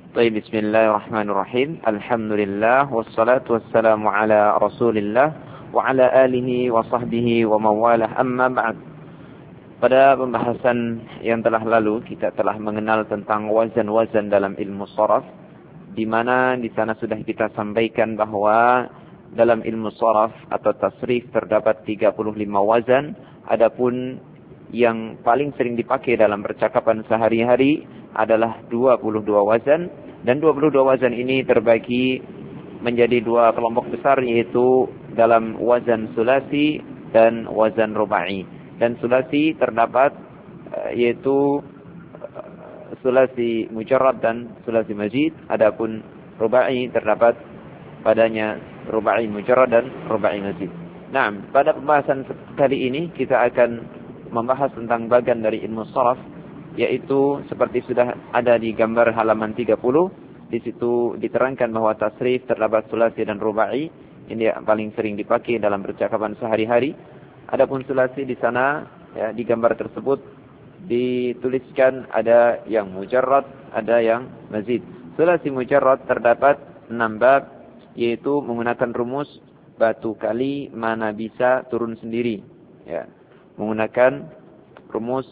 Baik, bismillahirrahmanirrahim. Alhamdulillah wassalatu wassalamu ala Rasulillah wa ala alihi wa sahbihi wa mawalah, amma ba'd. Pada pembahasan yang telah lalu kita telah mengenal tentang wazan-wazan dalam ilmu sharaf, di mana di sana sudah kita sampaikan bahwa dalam ilmu sharaf atau tasrif terdapat 35 wazan. Adapun yang paling sering dipakai dalam percakapan sehari-hari adalah 22 wazan, dan 22 wazan ini terbagi menjadi dua kelompok besar, yaitu dalam wazan sulasi dan wazan rubai. Dan sulasi terdapat yaitu sulasi mujarrad dan sulasi mazid. Adapun rubai terdapat padanya rubai mujarrad dan rubai mazid. Nah, pada pembahasan kali ini kita akan membahas tentang bagian dari ilmu sharaf, yaitu seperti sudah ada di gambar halaman 30. Di situ diterangkan bahwa tasrif terdapat sulasi dan rubai. Ini yang paling sering dipakai dalam percakapan sehari-hari. Adapun sulasi di sana, ya, di gambar tersebut dituliskan ada yang mujarrad, ada yang mazid. Sulasi mujarrad terdapat 6 bab, yaitu menggunakan rumus batu kali mana bisa turun sendiri, ya. Menggunakan rumus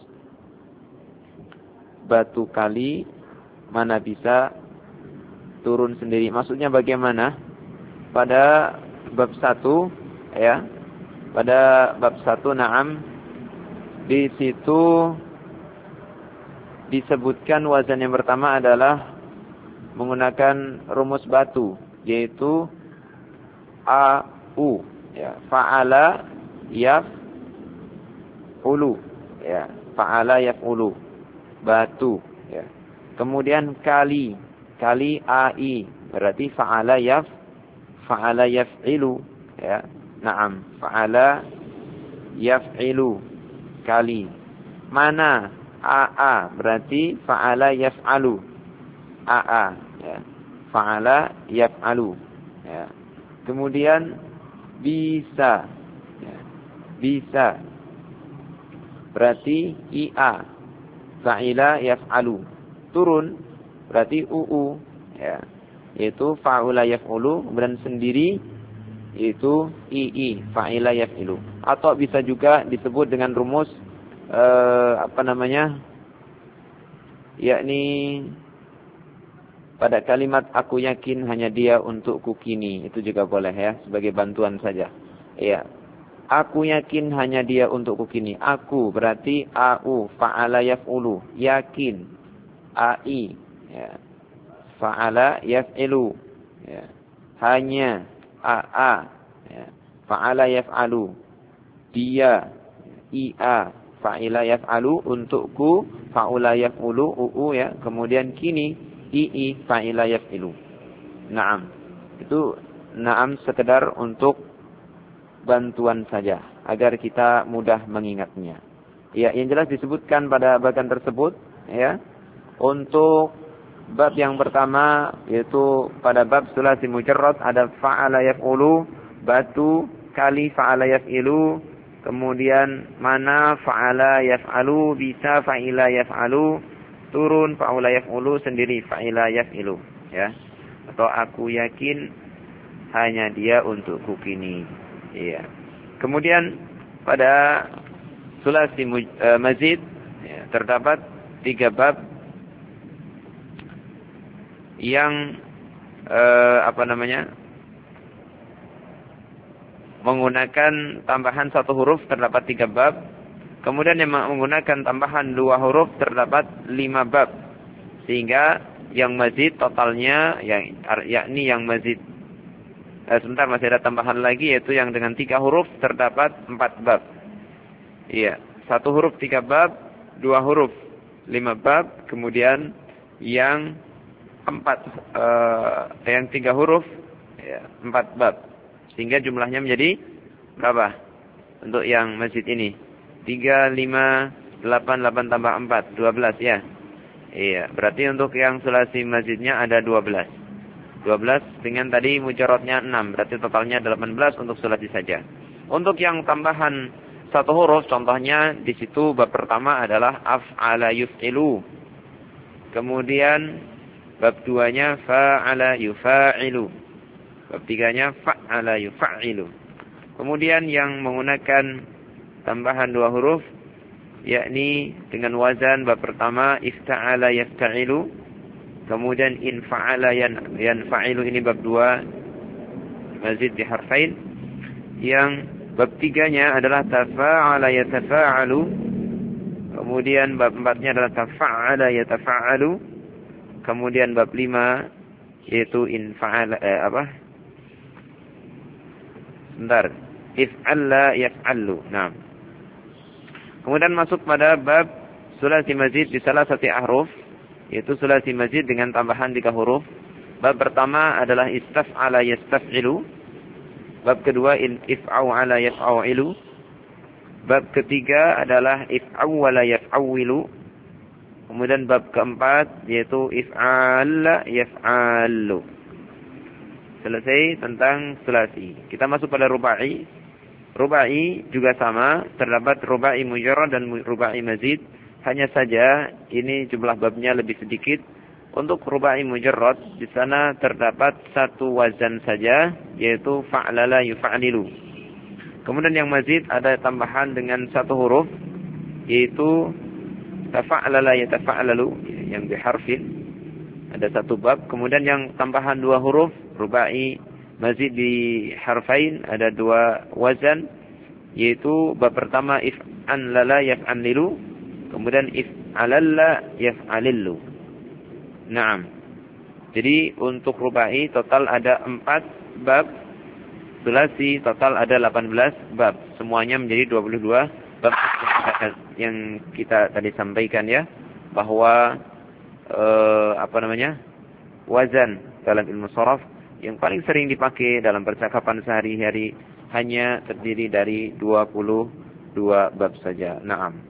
batu kali mana bisa turun sendiri. Maksudnya bagaimana? Pada bab 1, ya. Pada bab 1, na'am, di situ disebutkan wazan yang pertama adalah menggunakan rumus batu, yaitu AU, ya. Fa'ala yaf'ulu, ya. Fa'ala yaf'ulu, batu, ya. Kemudian kali AI, berarti fa'ala yaf'ilu, ya. Naam, fa'ala yaf'ilu, kali. Mana? AA, berarti fa'ala yaf'alu, AA, ya. Fa'ala yaf'alu, ya. Kemudian bisa, ya. Bisa, berarti IA, fa'ila yaf'alu. Turun, berarti UU, ya. Yaitu fa'ula yaf'ulu. Kemudian sendiri, yaitu II, fa'ila yaf'ilu. Atau bisa juga disebut dengan rumus yakni pada kalimat aku yakin hanya dia untuk kukini. Itu juga boleh, ya, sebagai bantuan saja. Ya. Aku yakin hanya dia untuk kukini. Aku berarti AU, fa'ala yaf'ulu. Yakin, AI, ya. Fa'ala yaf'ilu, ya. Hanya, AA, ya. Fa'ala yaf'alu. Dia, IA, fa'ila yaf'alu. Untukku, fa'ula yaf'ulu, UU, ya. Kemudian kini, II, fa'ila yaf'ilu. Naam. Itu naam sekedar untuk bantuan saja agar kita mudah mengingatnya. Ya, yang jelas disebutkan pada bagian tersebut, ya. Untuk bab yang pertama, yaitu pada bab sulasi mujarrad, ada fa'ala yaf'ulu, batu, kali fa'ala yaf'ilu, kemudian mana fa'ala yaf'alu, bisa fa'ila yaf'alu, turun fa'ula yaf'ulu, sendiri fa'ila yaf'ilu, ya. Atau aku yakin hanya dia untukku kini. Iya. Kemudian pada sulasi mazid, ya, terdapat 3 bab yang menggunakan tambahan 1 huruf, terdapat 3 bab. Kemudian yang menggunakan tambahan 2 huruf terdapat 5 bab. Sehingga yang mazid totalnya, yakni yang mazid sebentar, masih ada tambahan lagi, yaitu yang dengan 3 huruf terdapat 4 bab. Iya, 1 huruf 3 bab, 2 huruf 5 bab, kemudian yang 3 huruf, ya, 4 bab. Sehingga jumlahnya menjadi berapa? Untuk yang masjid ini 3, 5, 8, 8 tambah 4, 12, ya. Iya, berarti untuk yang sulasi masjidnya ada 12 dengan tadi mujarradnya 6, berarti totalnya 18 untuk sulasi saja. Untuk yang tambahan 1 huruf, contohnya di situ bab pertama adalah af'ala yuf'ilu. Kemudian Bab 2-nya fa'ala yufa'ilu. Bab 3-nya fa'ala yufa'ilu. Kemudian yang menggunakan tambahan 2 huruf, yakni dengan wazan bab pertama ifta'ala yafta'ilu. Kemudian in fa'ala yanfa'ilu, ini bab 2 mazid di harfain. Yang bab 3-nya adalah tafa'ala yatafa'alu. Kemudian bab 4-nya adalah tafa'ala yatafa'alu. Kemudian bab 5 yaitu in fa'ala if'alla yaf'allu. Nah. Kemudian masuk pada bab sulasi mazid di salah satu ahruf, yaitu sulasi mazid dengan tambahan 3 huruf. Bab pertama adalah istaf'ala yastaf'ilu. Bab kedua if'aw'ala yaf'awilu. Bab ketiga adalah if'awwala yaf'awilu. Kemudian bab keempat yaitu if'al yaf'alu. Selesai tentang sulasi. Kita masuk pada rubai. Rubai juga sama, terdapat rubai mujarrad dan rubai mazid. Hanya saja ini jumlah babnya lebih sedikit. Untuk rubai mujarrad di sana terdapat 1 wazan saja, yaitu fa'lala yufa'lilu. Kemudian yang mazid ada tambahan dengan 1 huruf, yaitu tafa'lala yatafa'lalu, yang biharfin. Ada 1 bab. Kemudian yang tambahan 2 huruf, rubai mazid di harfain, ada 2 wazan, yaitu bab pertama if'anlala yaf'anlilu. Kemudian if'alalla yaf'alillu. Naam. Jadi untuk rubai total ada 4 bab. Sulasi total ada 18 bab. Semuanya menjadi 22 bab yang kita tadi sampaikan ya, bahwa wazan dalam ilmu sharaf yang paling sering dipakai dalam percakapan sehari-hari hanya terdiri dari 22 bab saja. Naam.